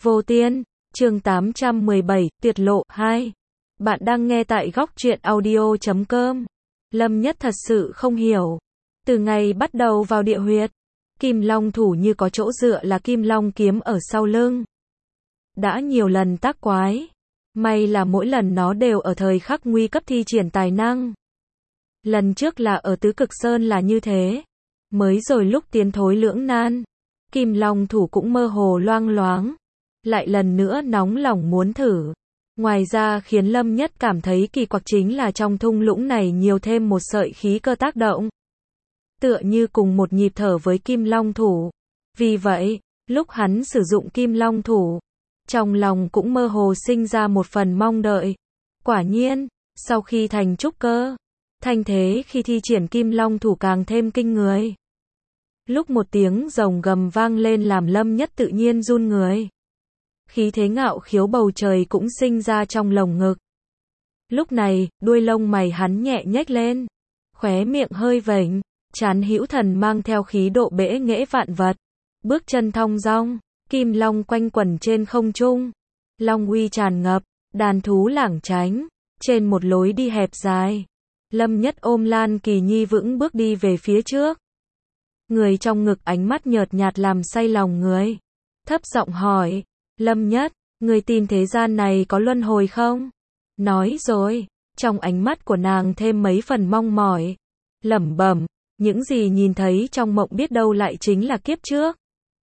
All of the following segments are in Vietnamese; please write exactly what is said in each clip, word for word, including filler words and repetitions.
Vô Tiên, chương tám trăm mười bảy, Tiết lộ, hai. Bạn đang nghe tại góc truyện audio chấm com. Lâm Nhất thật sự không hiểu. Từ ngày bắt đầu vào địa huyệt, Kim Long thủ như có chỗ dựa là Kim Long kiếm ở sau lưng. Đã nhiều lần tác quái. May là mỗi lần nó đều ở thời khắc nguy cấp thi triển tài năng. Lần trước là ở Tứ Cực Sơn là như thế. Mới rồi lúc tiến thối lưỡng nan, Kim Long thủ cũng mơ hồ loang loáng. Lại lần nữa nóng lòng muốn thử. Ngoài ra khiến Lâm Nhất cảm thấy kỳ quặc chính là trong thung lũng này nhiều thêm một sợi khí cơ tác động. Tựa như cùng một nhịp thở với Kim Long thủ. Vì vậy, lúc hắn sử dụng Kim Long thủ, trong lòng cũng mơ hồ sinh ra một phần mong đợi. Quả nhiên, sau khi thành trúc cơ, thanh thế khi thi triển Kim Long thủ càng thêm kinh người. Lúc một tiếng rồng gầm vang lên làm Lâm Nhất tự nhiên run người. Khí thế ngạo khiếu bầu trời cũng sinh ra trong lồng ngực. Lúc này, đuôi lông mày hắn nhẹ nhếch lên, khóe miệng hơi vểnh, trán hữu thần mang theo khí độ bẽ nghễ vạn vật. Bước chân thong dong, Kim Long quanh quẩn trên không trung. Long uy tràn ngập, đàn thú lảng tránh, trên một lối đi hẹp dài. Lâm Nhất ôm Lan Kỳ Nhi vững bước đi về phía trước. Người trong ngực ánh mắt nhợt nhạt làm say lòng người. Thấp giọng hỏi, Lâm Nhất, người tin thế gian này có luân hồi không? Nói rồi, trong ánh mắt của nàng thêm mấy phần mong mỏi. Lẩm bẩm, những gì nhìn thấy trong mộng biết đâu lại chính là kiếp trước.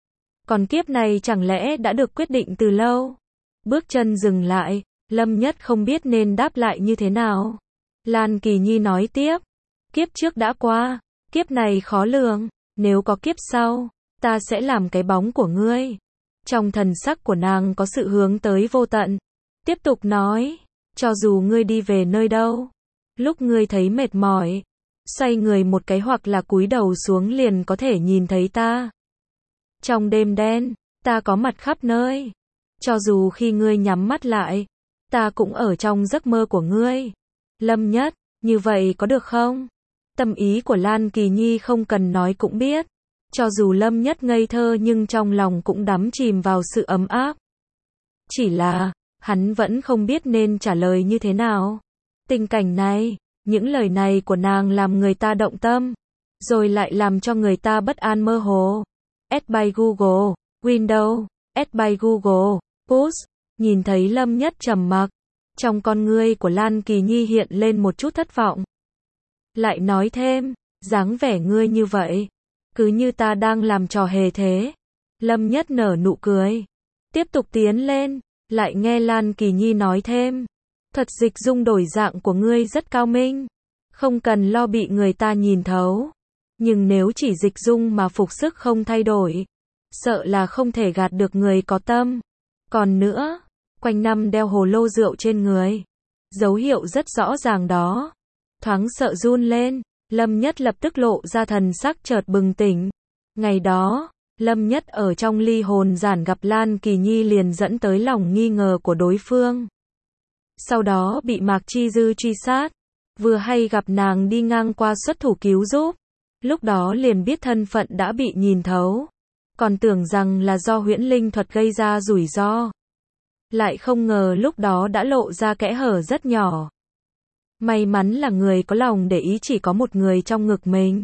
Còn kiếp này chẳng lẽ đã được quyết định từ lâu? Bước chân dừng lại, Lâm Nhất không biết nên đáp lại như thế nào. Lan Kỳ Nhi nói tiếp, kiếp trước đã qua, kiếp này khó lường, nếu có kiếp sau, ta sẽ làm cái bóng của ngươi. Trong thần sắc của nàng có sự hướng tới vô tận. Tiếp tục nói, cho dù ngươi đi về nơi đâu, lúc ngươi thấy mệt mỏi, xoay người một cái hoặc là cúi đầu xuống liền có thể nhìn thấy ta. Trong đêm đen, ta có mặt khắp nơi. Cho dù khi ngươi nhắm mắt lại, ta cũng ở trong giấc mơ của ngươi. Lâm Nhất, như vậy có được không? Tâm ý của Lan Kỳ Nhi không cần nói cũng biết. Cho dù Lâm Nhất ngây thơ nhưng trong lòng cũng đắm chìm vào sự ấm áp. Chỉ là, hắn vẫn không biết nên trả lời như thế nào. Tình cảnh này, những lời này của nàng làm người ta động tâm, rồi lại làm cho người ta bất an mơ hồ. Add by Google, Windows, Add by Google, Push, nhìn thấy Lâm Nhất trầm mặc. Trong con ngươi của Lan Kỳ Nhi hiện lên một chút thất vọng. Lại nói thêm, dáng vẻ ngươi như vậy, cứ như ta đang làm trò hề thế. Lâm Nhất nở nụ cười, tiếp tục tiến lên, lại nghe Lan Kỳ Nhi nói thêm, thuật dịch dung đổi dạng của ngươi rất cao minh, không cần lo bị người ta nhìn thấu. Nhưng nếu chỉ dịch dung mà phục sức không thay đổi, sợ là không thể gạt được người có tâm. Còn nữa, quanh năm đeo hồ lô rượu trên người, dấu hiệu rất rõ ràng đó. Thoáng sợ run lên, Lâm Nhất lập tức lộ ra thần sắc chợt bừng tỉnh. Ngày đó, Lâm Nhất ở trong ly hồn giản gặp Lan Kỳ Nhi liền dẫn tới lòng nghi ngờ của đối phương. Sau đó bị Mạc Chi Dư truy sát, vừa hay gặp nàng đi ngang qua xuất thủ cứu giúp. Lúc đó liền biết thân phận đã bị nhìn thấu. Còn tưởng rằng là do huyễn linh thuật gây ra rủi ro. Lại không ngờ lúc đó đã lộ ra kẽ hở rất nhỏ. May mắn là người có lòng để ý chỉ có một người trong ngực mình.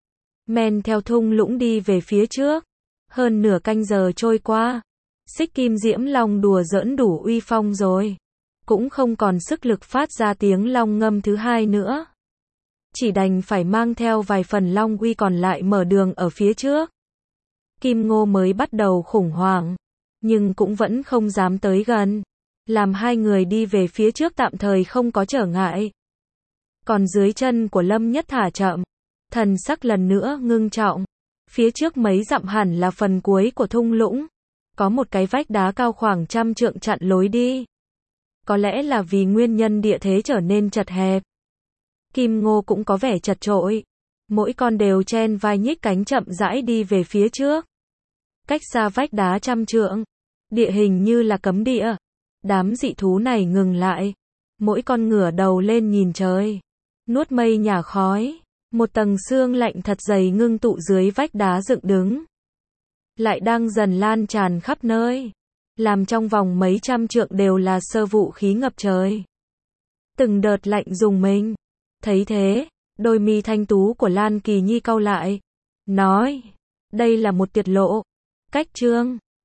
Men theo thung lũng đi về phía trước. Hơn nửa canh giờ trôi qua. Xích Kim Diễm Long đùa giỡn đủ uy phong rồi. Cũng không còn sức lực phát ra tiếng long ngâm thứ hai nữa. Chỉ đành phải mang theo vài phần long uy còn lại mở đường ở phía trước. Kim Ngô mới bắt đầu khủng hoảng, nhưng cũng vẫn không dám tới gần. Làm hai người đi về phía trước tạm thời không có trở ngại. Còn dưới chân của Lâm Nhất thả chậm, thần sắc lần nữa ngưng trọng. Phía trước mấy dặm hẳn là phần cuối của thung lũng. Có một cái vách đá cao khoảng trăm trượng chặn lối đi. Có lẽ là vì nguyên nhân địa thế trở nên chật hẹp. Kim Ngô cũng có vẻ chật chội. Mỗi con đều chen vai nhích cánh chậm rãi đi về phía trước. Cách xa vách đá trăm trượng, địa hình như là cấm địa. Đám dị thú này ngừng lại. Mỗi con ngửa đầu lên nhìn trời. Nuốt mây nhả khói. Một tầng sương lạnh thật dày ngưng tụ dưới vách đá dựng đứng. Lại đang dần lan tràn khắp nơi. làm trong vòng mấy trăm trượng đều là sơ vũ khí ngập trời. Từng đợt lạnh rùng mình. Thấy thế, đôi mi thanh tú của Lan Kỳ Nhi cau lại, nói, đây là một tiệt lộ. Cách chương